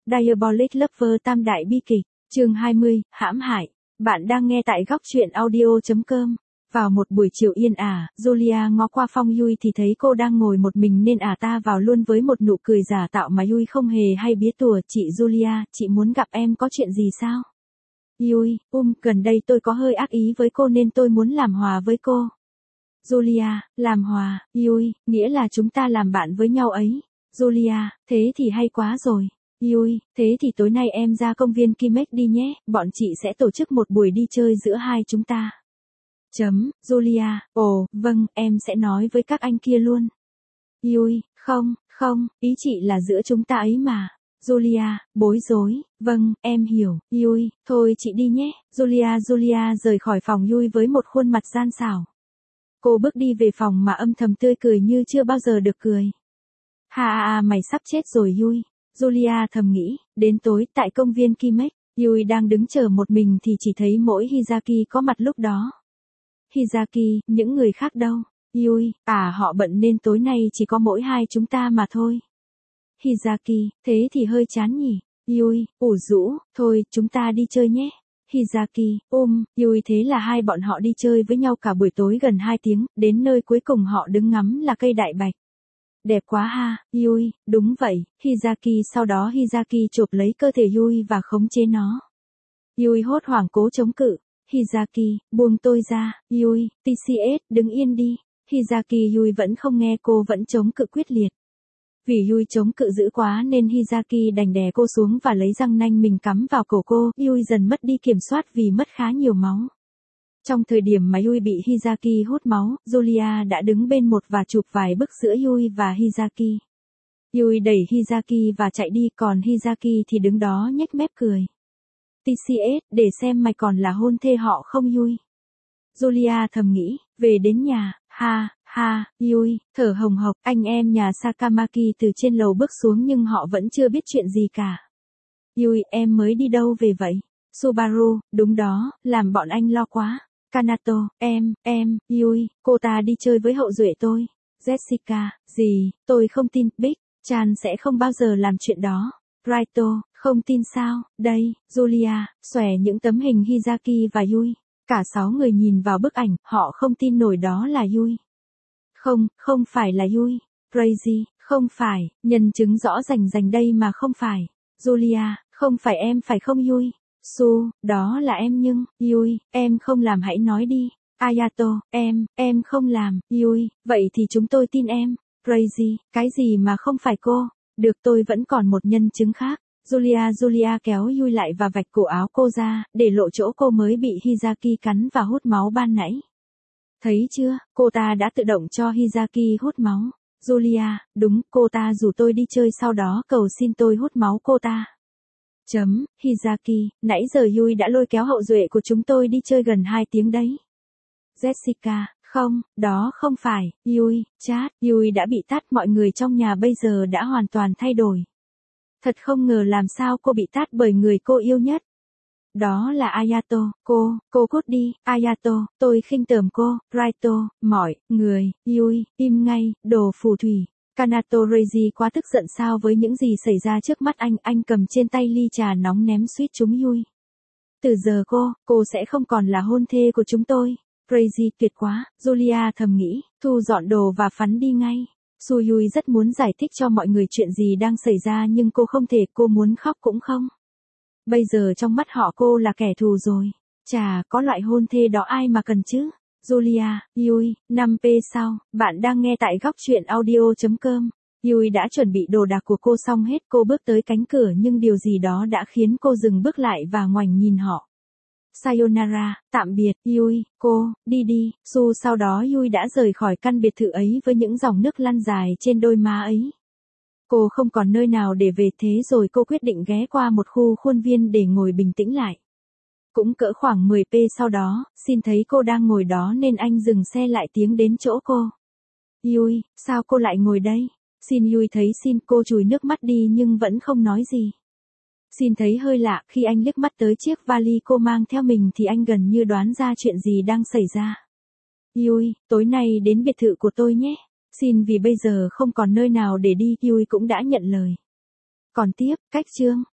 Diabolic Lover tam đại bi kịch, chương 20, hãm hại. Bạn đang nghe tại góc truyện audio.com. Vào một buổi chiều yên ả, Julia ngó qua Phong Yui thì thấy cô đang ngồi một mình nên ả ta vào luôn với một nụ cười giả tạo mà Yui không hề hay biết tùa. Chị Julia, chị muốn gặp em có chuyện gì sao? Yui, gần đây tôi có hơi ác ý với cô nên tôi muốn làm hòa với cô. Julia, làm hòa, Yui, nghĩa là chúng ta làm bạn với nhau ấy. Julia, thế thì hay quá rồi. Yui, thế thì tối nay em ra công viên Kimek đi nhé, bọn chị sẽ tổ chức một buổi đi chơi giữa hai chúng ta. Julia, ồ, vâng, em sẽ nói với các anh kia luôn. Yui, không, ý chị là giữa chúng ta ấy mà. Julia, bối rối, vâng, em hiểu. Yui, thôi chị đi nhé. Julia rời khỏi phòng Yui với một khuôn mặt gian xảo. Cô bước đi về phòng mà âm thầm tươi cười như chưa bao giờ được cười. Mày sắp chết rồi Yui. Julia thầm nghĩ, đến tối tại công viên Kimek, Yui đang đứng chờ một mình thì chỉ thấy mỗi Hizaki có mặt lúc đó. Hizaki, những người khác đâu? Yui, họ bận nên tối nay chỉ có mỗi hai chúng ta mà thôi. Hizaki, thế thì hơi chán nhỉ? Yui, ủ rũ, thôi chúng ta đi chơi nhé. Hizaki, Yui thế là hai bọn họ đi chơi với nhau cả buổi tối gần 2 tiếng, đến nơi cuối cùng họ đứng ngắm là cây đại bạch. Đẹp quá ha, Yui, đúng vậy, Hizaki sau đó Hizaki chộp lấy cơ thể Yui và khống chế nó. Yui hốt hoảng cố chống cự. Hizaki, buông tôi ra, Yui, TCS, đứng yên đi. Hizaki Yui vẫn không nghe cô vẫn chống cự quyết liệt. Vì Yui chống cự dữ quá nên Hizaki đành đè cô xuống và lấy răng nanh mình cắm vào cổ cô. Yui dần mất đi kiểm soát vì mất khá nhiều máu. Trong thời điểm mà Yui bị Hizaki hút máu, Julia đã đứng bên một và chụp vài bức giữa Yui và Hizaki. Yui đẩy Hizaki và chạy đi còn Hizaki thì đứng đó nhếch mép cười. TCS, để xem mày còn là hôn thê họ không Yui. Julia thầm nghĩ, về đến nhà, Yui, thở hồng hộc, anh em nhà Sakamaki từ trên lầu bước xuống nhưng họ vẫn chưa biết chuyện gì cả. Yui, em mới đi đâu về vậy? Subaru, đúng đó, làm bọn anh lo quá. Kanato, Yui, cô ta đi chơi với hậu duệ tôi. Jessica, gì, tôi không tin, Big Chan sẽ không bao giờ làm chuyện đó. Raito, không tin sao, đây, Julia, xòe những tấm hình Hizaki và Yui. Cả 6 người nhìn vào bức ảnh, họ không tin nổi đó là Yui. Không phải là Yui. Crazy, không phải, nhân chứng rõ rành đây mà không phải. Julia, không phải em phải không Yui? Su, đó là em nhưng, Yui, em không làm hãy nói đi. Ayato, em không làm, Yui, vậy thì chúng tôi tin em. Crazy, cái gì mà không phải cô? Được tôi vẫn còn một nhân chứng khác. Julia kéo Yui lại và vạch cổ áo cô ra, để lộ chỗ cô mới bị Hizaki cắn và hút máu ban nãy. Thấy chưa, cô ta đã tự động cho Hizaki hút máu. Julia, đúng, cô ta rủ tôi đi chơi sau đó cầu xin tôi hút máu cô ta. Hizaki, nãy giờ Yui đã lôi kéo hậu duệ của chúng tôi đi chơi gần 2 tiếng đấy. Jessica, không, đó không phải, Yui, chat, Yui đã bị tát mọi người trong nhà bây giờ đã hoàn toàn thay đổi. Thật không ngờ làm sao cô bị tát bởi người cô yêu nhất. Đó là Ayato, cô cút đi, Ayato, tôi khinh tởm cô, Raito, mọi người, Yui, im ngay, đồ phù thủy. Kanato Reiji quá tức giận sao với những gì xảy ra trước mắt anh cầm trên tay ly trà nóng ném suýt trúng Yui. Từ giờ cô sẽ không còn là hôn thê của chúng tôi. Reiji tuyệt quá, Julia thầm nghĩ, thu dọn đồ và phắn đi ngay. Su Yui rất muốn giải thích cho mọi người chuyện gì đang xảy ra nhưng cô không thể, cô muốn khóc cũng không. Bây giờ trong mắt họ cô là kẻ thù rồi. Chà, có loại hôn thê đó ai mà cần chứ? Julia, Yui, 5p sau, bạn đang nghe tại góc truyện audio.com. Yui đã chuẩn bị đồ đạc của cô xong hết, cô bước tới cánh cửa nhưng điều gì đó đã khiến cô dừng bước lại và ngoảnh nhìn họ. Sayonara, tạm biệt, Yui, cô, đi, Su sau đó Yui đã rời khỏi căn biệt thự ấy với những dòng nước lăn dài trên đôi má ấy. Cô không còn nơi nào để về thế rồi cô quyết định ghé qua một khu khuôn viên để ngồi bình tĩnh lại. Cũng cỡ khoảng 10p sau đó, Shin thấy cô đang ngồi đó nên anh dừng xe lại tiến đến chỗ cô. Yui, sao cô lại ngồi đây? Yui thấy Shin, cô chùi nước mắt đi nhưng vẫn không nói gì. Shin thấy hơi lạ, khi anh liếc mắt tới chiếc vali cô mang theo mình thì anh gần như đoán ra chuyện gì đang xảy ra. Yui, tối nay đến biệt thự của tôi nhé. Shin vì bây giờ không còn nơi nào để đi, Yui cũng đã nhận lời. Còn tiếp, cách chương.